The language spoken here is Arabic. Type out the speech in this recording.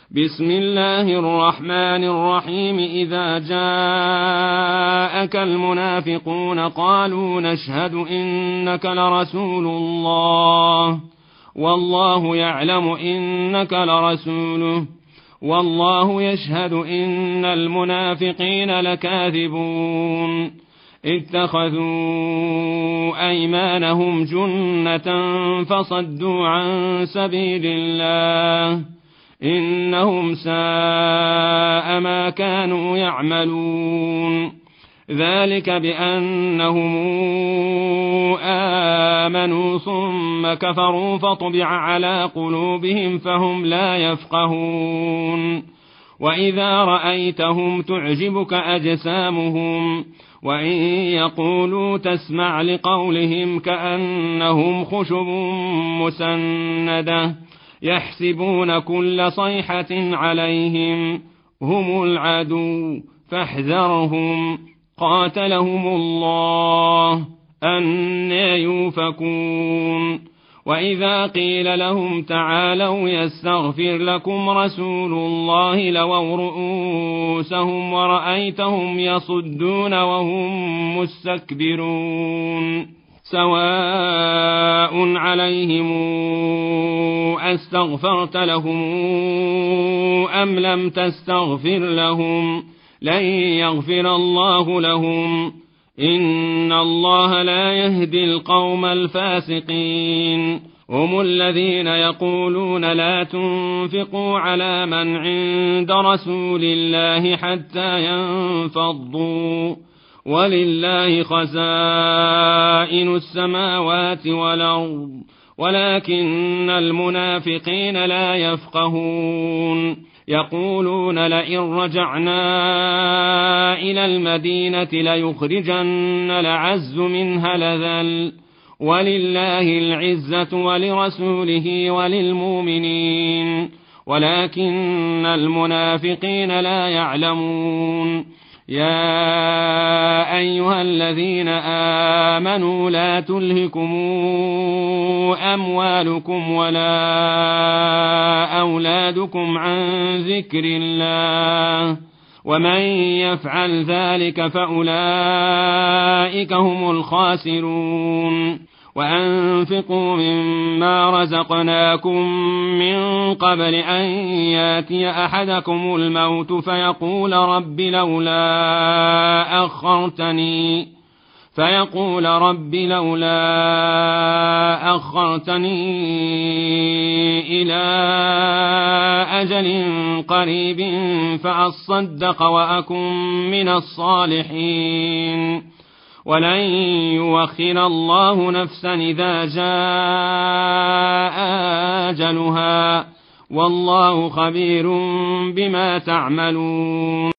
بسم الله الرحمن الرحيم. إذا جاءك المنافقون قالوا نشهد إنك لرسول الله والله يعلم إنك لرسوله والله يشهد إن المنافقين لكاذبون. اتخذوا أيمانهم جنة فصدوا عن سبيل الله إنهم ساء ما كانوا يعملون. ذلك بأنهم آمنوا ثم كفروا فطبع على قلوبهم فهم لا يفقهون. وإذا رأيتهم تعجبك أجسامهم وإن يقولوا تسمع لقولهم كأنهم خشب مسندة يحسبون كل صيحة عليهم هم العدو فاحذرهم قاتلهم الله أنى يؤفكون. وإذا قيل لهم تعالوا يستغفر لكم رسول الله لووا رؤوسهم ورأيتهم يصدون وهم مستكبرون. سواء عليهم أستغفرت لهم أم لم تستغفر لهم لن يغفر الله لهم إن الله لا يهدي القوم الفاسقين. هم الذين يقولون لا تنفقوا على من عند رسول الله حتى ينفضوا ولله خزائن السماوات والأرض ولكن المنافقين لا يفقهون. يقولون لئن رجعنا إلى المدينة ليخرجن الأعز منها الأذل ولله العزة ولرسوله وللمؤمنين ولكن المنافقين لا يعلمون. يا أيها الذين آمنوا لا تلهكم أموالكم ولا أولادكم عن ذكر الله ومن يفعل ذلك فأولئك هم الخاسرون. وأنفقوا مما رزقناكم من قبل أن ياتي أحدكم الموت فيقول رب لولا أخرتني إلى أجل قريب فأصدق وأكن من الصالحين ولن يؤخر الله نفسا إذا جاء أجلها والله خبير بما تعملون.